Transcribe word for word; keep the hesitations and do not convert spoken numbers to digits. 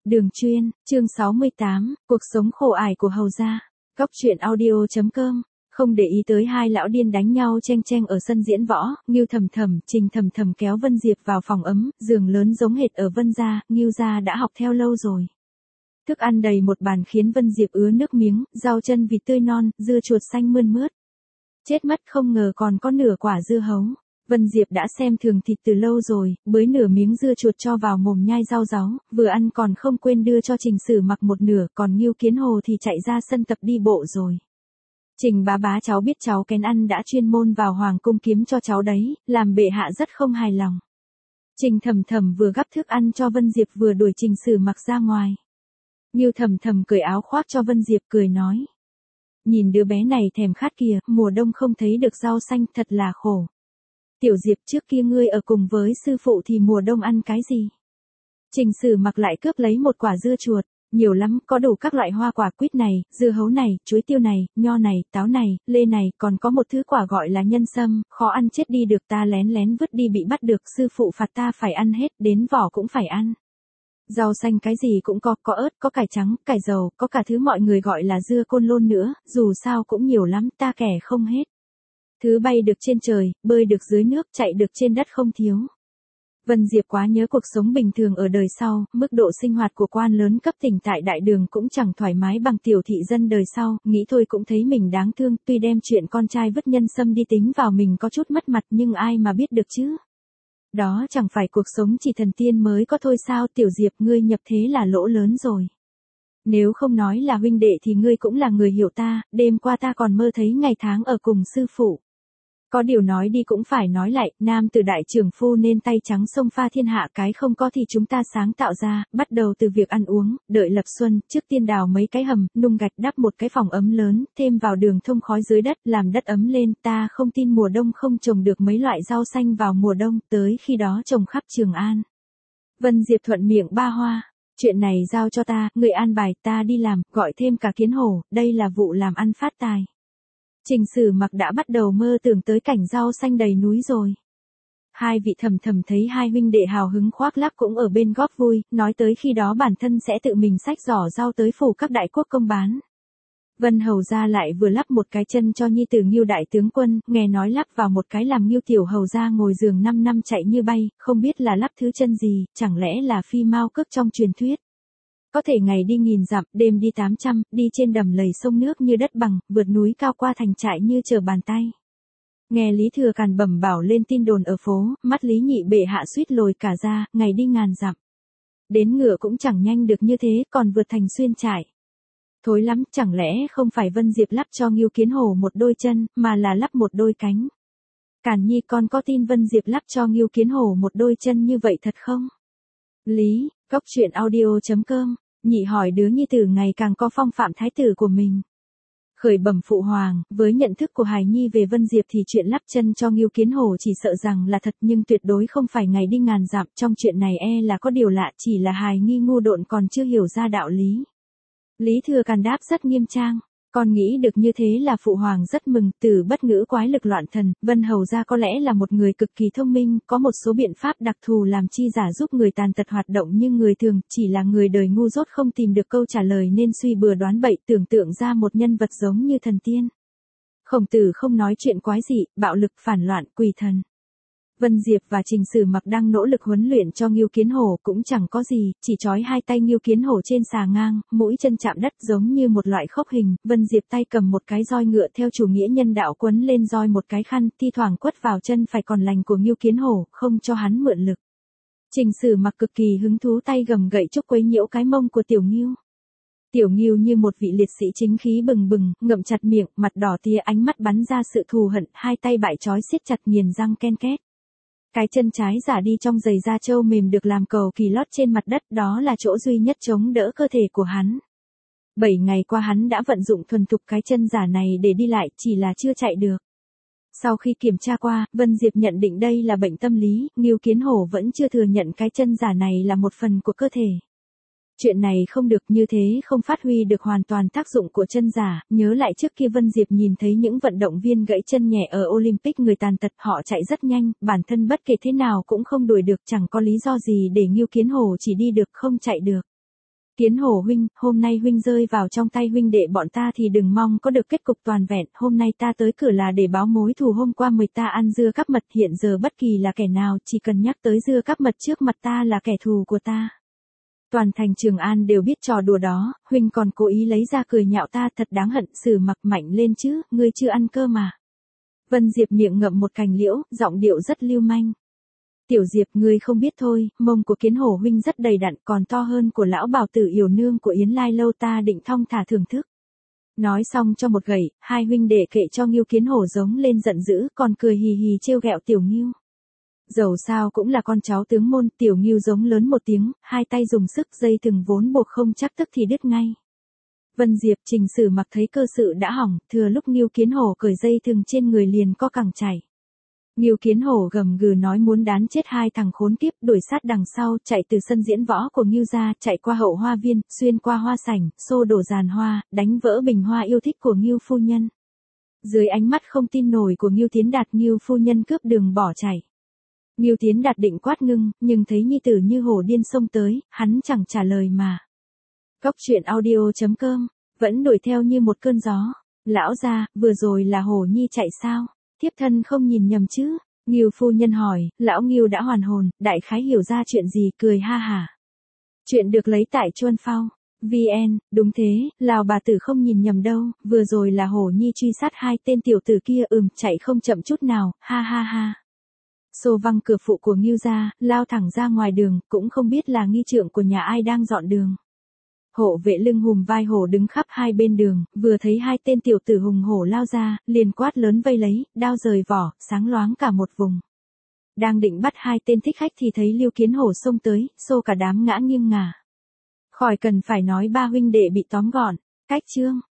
Đường chuyên, chương sáu mươi tám, cuộc sống khổ ải của hầu gia. Góc truyện audio chấm com. Không để ý tới hai lão điên đánh nhau cheng cheng ở sân diễn võ, Ngưu Thầm Thầm, Trình Thầm Thầm kéo Vân Diệp vào phòng ấm, giường lớn giống hệt ở Vân gia, Ngưu gia đã học theo lâu rồi. Thức ăn đầy một bàn khiến Vân Diệp ứa nước miếng, rau chân vịt tươi non, dưa chuột xanh mơn mướt. Chết mất không ngờ còn có nửa quả dưa hấu. Vân Diệp đã xem thường thịt từ lâu rồi, bới nửa miếng dưa chuột cho vào mồm nhai rau ráu, vừa ăn còn không quên đưa cho Trình Sử Mặc một nửa, còn Ngưu Kiến Hồ thì chạy ra sân tập đi bộ rồi. Trình bá bá cháu biết cháu kén ăn đã chuyên môn vào hoàng cung kiếm cho cháu đấy, làm bệ hạ rất không hài lòng. Trình Thầm Thầm vừa gắp thức ăn cho Vân Diệp vừa đuổi Trình Sử Mặc ra ngoài. Ngưu Thầm Thầm cởi áo khoác cho Vân Diệp cười nói. Nhìn đứa bé này thèm khát kìa, mùa đông không thấy được rau xanh thật là khổ. Tiểu Diệp, trước kia ngươi ở cùng với sư phụ thì mùa đông ăn cái gì? Trình Sử Mặc lại cướp lấy một quả dưa chuột, nhiều lắm, có đủ các loại hoa quả, quýt này, dưa hấu này, chuối tiêu này, nho này, táo này, lê này, còn có một thứ quả gọi là nhân sâm, khó ăn chết đi được, ta lén lén vứt đi bị bắt được, sư phụ phạt ta phải ăn hết, đến vỏ cũng phải ăn. Rau xanh cái gì cũng có, có ớt, có cải trắng, cải dầu, có cả thứ mọi người gọi là dưa côn lôn nữa, dù sao cũng nhiều lắm, ta kể không hết. Thứ bay được trên trời, bơi được dưới nước, chạy được trên đất không thiếu. Vân Diệp quá nhớ cuộc sống bình thường ở đời sau, mức độ sinh hoạt của quan lớn cấp tỉnh tại đại đường cũng chẳng thoải mái bằng tiểu thị dân đời sau, nghĩ thôi cũng thấy mình đáng thương, tuy đem chuyện con trai vứt nhân sâm đi tính vào mình có chút mất mặt nhưng ai mà biết được chứ. Đó chẳng phải cuộc sống chỉ thần tiên mới có thôi sao, Tiểu Diệp ngươi nhập thế là lỗ lớn rồi. Nếu không nói là huynh đệ thì ngươi cũng là người hiểu ta, đêm qua ta còn mơ thấy ngày tháng ở cùng sư phụ. Có điều nói đi cũng phải nói lại, nam từ đại trưởng phu nên tay trắng xông pha thiên hạ, cái không có thì chúng ta sáng tạo ra, bắt đầu từ việc ăn uống, đợi lập xuân, trước tiên đào mấy cái hầm, nung gạch đắp một cái phòng ấm lớn, thêm vào đường thông khói dưới đất, làm đất ấm lên, ta không tin mùa đông không trồng được mấy loại rau xanh vào mùa đông, tới khi đó trồng khắp Trường An. Vân Diệp thuận miệng ba hoa, chuyện này giao cho ta, người an bài, ta đi làm, gọi thêm cả Kiến Hổ, đây là vụ làm ăn phát tài. Trình Sử Mặc đã bắt đầu mơ tưởng tới cảnh rau xanh đầy núi rồi. Hai vị Thầm Thầm thấy hai huynh đệ hào hứng khoác lác cũng ở bên góp vui, nói tới khi đó bản thân sẽ tự mình xách giỏ rau tới phủ các đại quốc công bán. Vân hầu gia lại vừa lắp một cái chân cho nhi tử Ngưu đại tướng quân, nghe nói lắp vào một cái làm Ngưu tiểu hầu gia ngồi giường năm năm chạy như bay, không biết là lắp thứ chân gì, chẳng lẽ là phi mao cước trong truyền thuyết. Có thể ngày đi nghìn dặm, đêm đi tám trăm, đi trên đầm lầy sông nước như đất bằng, vượt núi cao qua thành trại như trở bàn tay. Nghe Lý Thừa Càn bẩm bảo lên tin đồn ở phố, mắt Lý Nhị bệ hạ suýt lồi cả ra, ngày đi ngàn dặm. Đến ngựa cũng chẳng nhanh được như thế, còn vượt thành xuyên trại. Thối lắm, chẳng lẽ không phải Vân Diệp lắp cho Ngưu Kiến Hồ một đôi chân, mà là lắp một đôi cánh. Càn Nhi con có tin Vân Diệp lắp cho Ngưu Kiến Hồ một đôi chân như vậy thật không? Lý, góc truyện audio chấm com. Nhị hỏi đứa nhi tử ngày càng có phong phạm thái tử của mình. Khởi bẩm phụ hoàng, với nhận thức của hài nhi về Vân Diệp thì chuyện lắp chân cho Ngưu Kiến Hồ chỉ sợ rằng là thật nhưng tuyệt đối không phải ngày đi ngàn dặm, trong chuyện này e là có điều lạ, chỉ là hài nhi ngu độn còn chưa hiểu ra đạo lý. Lý Thừa Càn đáp rất nghiêm trang. Con nghĩ được như thế là phụ hoàng rất mừng, từ bất ngữ quái lực loạn thần, Vân hầu gia có lẽ là một người cực kỳ thông minh, có một số biện pháp đặc thù làm chi giả giúp người tàn tật hoạt động nhưng người thường, chỉ là người đời ngu dốt không tìm được câu trả lời nên suy bừa đoán bậy, tưởng tượng ra một nhân vật giống như thần tiên. Khổng Tử không nói chuyện quái dị, bạo lực, phản loạn, quỷ thần. Vân Diệp và Trình Sử Mặc đang nỗ lực huấn luyện cho Ngưu Kiến Hổ cũng chẳng có gì, chỉ trói hai tay Ngưu Kiến Hổ trên xà ngang, mũi chân chạm đất giống như một loại khốc hình, Vân Diệp tay cầm một cái roi ngựa theo chủ nghĩa nhân đạo quấn lên roi một cái khăn, thi thoảng quất vào chân phải còn lành của Ngưu Kiến Hổ, không cho hắn mượn lực. Trình Sử Mặc cực kỳ hứng thú tay gầm gậy trúc quấy nhiễu cái mông của Tiểu Ngưu. Tiểu Ngưu như một vị liệt sĩ chính khí bừng bừng, ngậm chặt miệng, mặt đỏ tia, ánh mắt bắn ra sự thù hận, hai tay bại trói siết chặt nghiền răng ken két. Cái chân trái giả đi trong giày da trâu mềm được làm cầu kỳ lót trên mặt đất, đó là chỗ duy nhất chống đỡ cơ thể của hắn. Bảy ngày qua hắn đã vận dụng thuần thục cái chân giả này để đi lại, chỉ là chưa chạy được. Sau khi kiểm tra qua, Vân Diệp nhận định đây là bệnh tâm lý, Ngưu Kiến Hổ vẫn chưa thừa nhận cái chân giả này là một phần của cơ thể. Chuyện này không được, như thế không phát huy được hoàn toàn tác dụng của chân giả, nhớ lại trước kia Vân Diệp nhìn thấy những vận động viên gãy chân nhẹ ở Olympic người tàn tật, họ chạy rất nhanh, bản thân bất kể thế nào cũng không đuổi được, chẳng có lý do gì để Ngưu Kiến Hồ chỉ đi được không chạy được. Kiến Hổ huynh, hôm nay huynh rơi vào trong tay huynh đệ bọn ta thì đừng mong có được kết cục toàn vẹn, hôm nay ta tới cửa là để báo mối thù hôm qua mười ta ăn dưa cắp mật, hiện giờ bất kỳ là kẻ nào chỉ cần nhắc tới dưa cắp mật trước mặt ta là kẻ thù của ta. Toàn thành Trường An đều biết trò đùa đó, huynh còn cố ý lấy ra cười nhạo ta, thật đáng hận, xử mặc mạnh lên chứ, ngươi chưa ăn cơ mà. Vân Diệp miệng ngậm một cành liễu, giọng điệu rất lưu manh. Tiểu Diệp, ngươi không biết thôi, mông của Kiến Hổ huynh rất đầy đặn, còn to hơn của lão bảo tử Yểu Nương của Yến Lai Lâu, ta định thong thả thưởng thức. Nói xong cho một gậy, hai huynh đệ kệ cho Ngưu Kiến Hổ giống lên giận dữ, còn cười hì hì trêu ghẹo Tiểu Ngưu. Dầu sao cũng là con cháu tướng môn, Tiểu Ngưu giống lớn một tiếng, hai tay dùng sức, dây thừng vốn buộc không chắc tức thì đứt ngay. Vân Diệp, Trình Sử Mặc thấy cơ sự đã hỏng, thừa lúc Ngưu Kiến Hổ cởi dây thừng trên người liền co cẳng chảy. Ngưu Kiến Hổ gầm gừ nói muốn đán chết hai thằng khốn kiếp, đuổi sát đằng sau, chạy từ sân diễn võ của Ngưu gia, chạy qua hậu hoa viên, xuyên qua hoa sảnh, xô đổ giàn hoa, đánh vỡ bình hoa yêu thích của Ngưu phu nhân. Dưới ánh mắt không tin nổi của Ngưu Tiến Đạt, Ngưu phu nhân cướp đường bỏ chạy. Ngưu Tiến Đạt định quát ngưng, nhưng thấy nhi tử như hổ điên xông tới, hắn chẳng trả lời mà. Cóc truyện audio chấm com, vẫn đuổi theo như một cơn gió. Lão gia, vừa rồi là hổ nhi chạy sao? Thiếp thân không nhìn nhầm chứ? Ngưu phu nhân hỏi, lão Ngưu đã hoàn hồn, đại khái hiểu ra chuyện gì, cười ha hả. Chuyện được lấy tại Chuân Phao. vê en, đúng thế, Lào bà tử không nhìn nhầm đâu, vừa rồi là hổ nhi truy sát hai tên tiểu tử kia, ừm, chạy không chậm chút nào, ha ha ha. Xô văng cửa phụ của Ngưu gia, lao thẳng ra ngoài đường, cũng không biết là nghi trượng của nhà ai đang dọn đường. Hộ vệ lưng hùm vai hổ đứng khắp hai bên đường, vừa thấy hai tên tiểu tử hùng hổ lao ra, liền quát lớn vây lấy, đao rời vỏ, sáng loáng cả một vùng. Đang định bắt hai tên thích khách thì thấy Lưu Kiến Hổ xông tới, xô cả đám ngã nghiêng ngả. Khỏi cần phải nói, ba huynh đệ bị tóm gọn. Cách chương